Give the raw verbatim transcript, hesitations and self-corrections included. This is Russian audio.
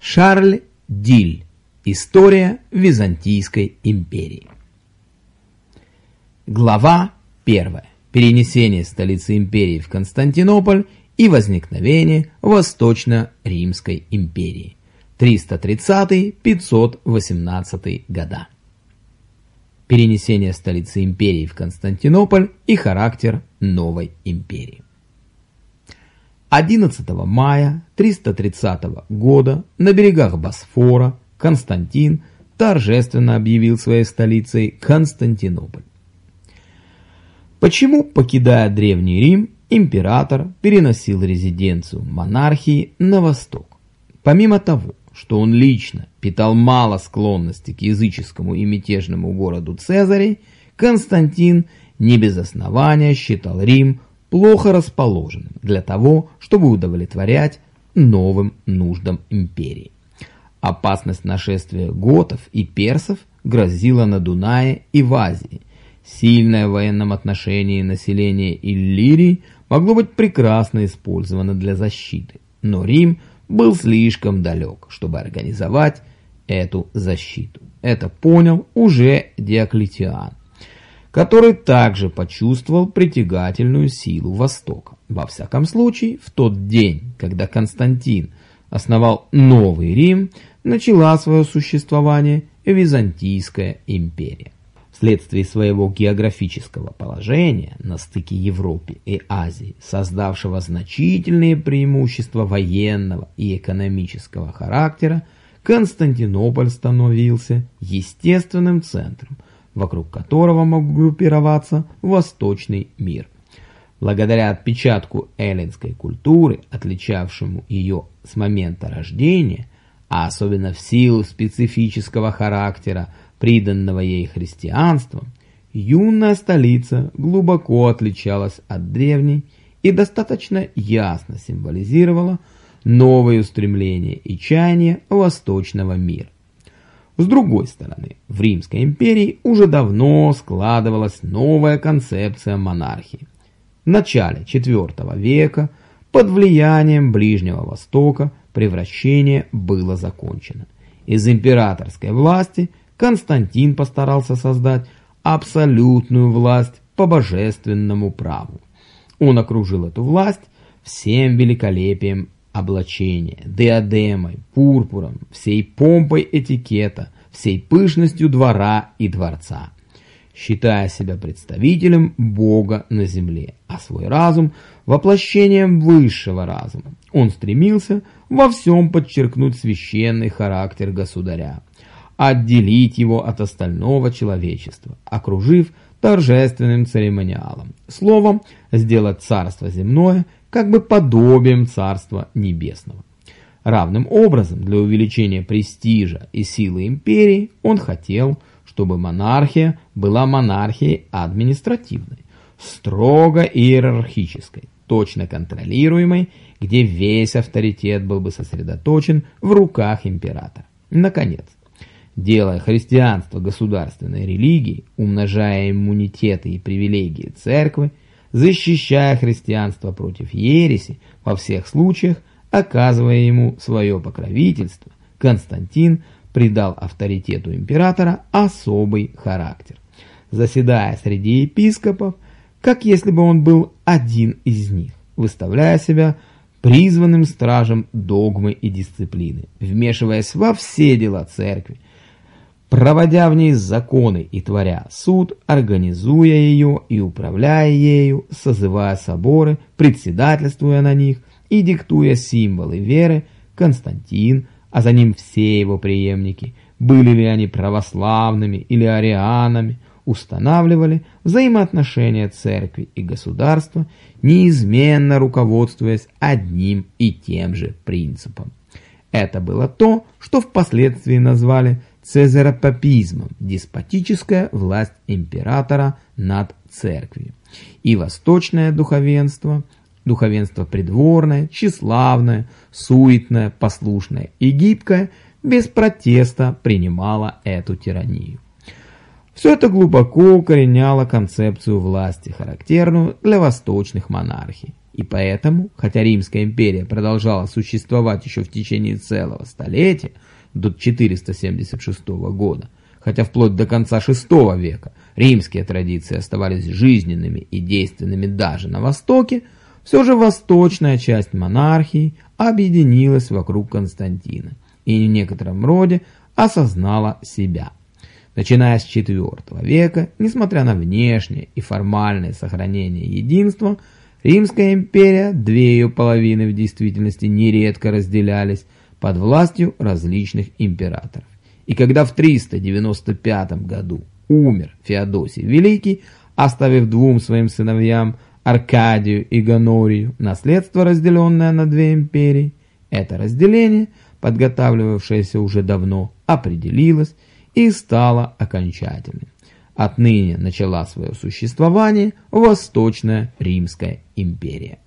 Шарль Диль. История Византийской империи. Глава первая. Перенесение столицы империи в Константинополь и возникновение Восточно-Римской империи. триста тридцатый — пятьсот восемнадцатый года. Перенесение столицы империи в Константинополь и характер новой империи. одиннадцатого мая триста тридцатого года на берегах Босфора Константин торжественно объявил своей столицей Константинополь. Почему, покидая Древний Рим, император переносил резиденцию монархии на восток? Помимо того, что он лично питал мало склонности к языческому и мятежному городу Цезарей, Константин не без основания считал Рим плохо расположенным для того, чтобы удовлетворять новым нуждам империи. Опасность нашествия готов и персов грозила на Дунае и в Азии. Сильное в военном отношении население Иллирии могло быть прекрасно использовано для защиты, но Рим был слишком далек, чтобы организовать эту защиту. Это понял уже Диоклетиан, который также почувствовал притягательную силу Востока. Во всяком случае, в тот день, когда Константин основал Новый Рим, начала свое существование Византийская империя. Вследствие своего географического положения на стыке Европы и Азии, создавшего значительные преимущества военного и экономического характера, Константинополь становился естественным центром, вокруг которого мог группироваться восточный мир. Благодаря отпечатку эллинской культуры, отличавшему ее с момента рождения, а особенно в силу специфического характера, приданного ей христианством, юная столица глубоко отличалась от древней и достаточно ясно символизировала новые устремления и чаяния восточного мира. С другой стороны, в Римской империи уже давно складывалась новая концепция монархии. В начале четвёртого века под влиянием Ближнего Востока превращение было закончено. Из императорской власти Константин постарался создать абсолютную власть по божественному праву. Он окружил эту власть всем великолепием облачения, диадемой, пурпуром, всей помпой этикета, всей пышностью двора и дворца, считая себя представителем Бога на земле, а свой разум воплощением высшего разума. Он стремился во всем подчеркнуть священный характер государя, отделить его от остального человечества, окружив торжественным церемониалом, словом, сделать царство земное как бы подобием царства небесного. Равным образом, для увеличения престижа и силы империи, он хотел, чтобы монархия была монархией административной, строго иерархической, точно контролируемой, где весь авторитет был бы сосредоточен в руках императора. Наконец, делая христианство государственной религией, умножая иммунитеты и привилегии церкви, защищая христианство против ереси во всех случаях, оказывая ему свое покровительство, Константин придал авторитету императора особый характер, заседая среди епископов, как если бы он был один из них, выставляя себя призванным стражем догмы и дисциплины, вмешиваясь во все дела церкви, проводя в ней законы и творя суд, организуя ее и управляя ею, созывая соборы, председательствуя на них и диктуя символы веры, Константин, а за ним все его преемники, были ли они православными или арианами, устанавливали взаимоотношения церкви и государства, неизменно руководствуясь одним и тем же принципом. Это было то, что впоследствии назвали цезаропапизмом, деспотическая власть императора над церковью, и восточное духовенство, духовенство придворное, тщеславное, суетное, послушное и гибкое, без протеста принимало эту тиранию. Все это глубоко укореняло концепцию власти, характерную для восточных монархий. И поэтому, хотя Римская империя продолжала существовать еще в течение целого столетия, до четыреста семьдесят шестого года, хотя вплоть до конца шестого века римские традиции оставались жизненными и действенными даже на Востоке, все же восточная часть монархии объединилась вокруг Константина и в некотором роде осознала себя. Начиная с четвёртого века, несмотря на внешнее и формальное сохранение единства, Римская империя, две ее половины в действительности нередко разделялись под властью различных императоров. И когда в триста девяносто пятом году умер Феодосий Великий, оставив двум своим сыновьям Аркадию и Гонорию наследство, разделенное на две империи, это разделение, подготавливавшееся уже давно, определилось и стало окончательным. Отныне начала свое существование Восточная Римская империя.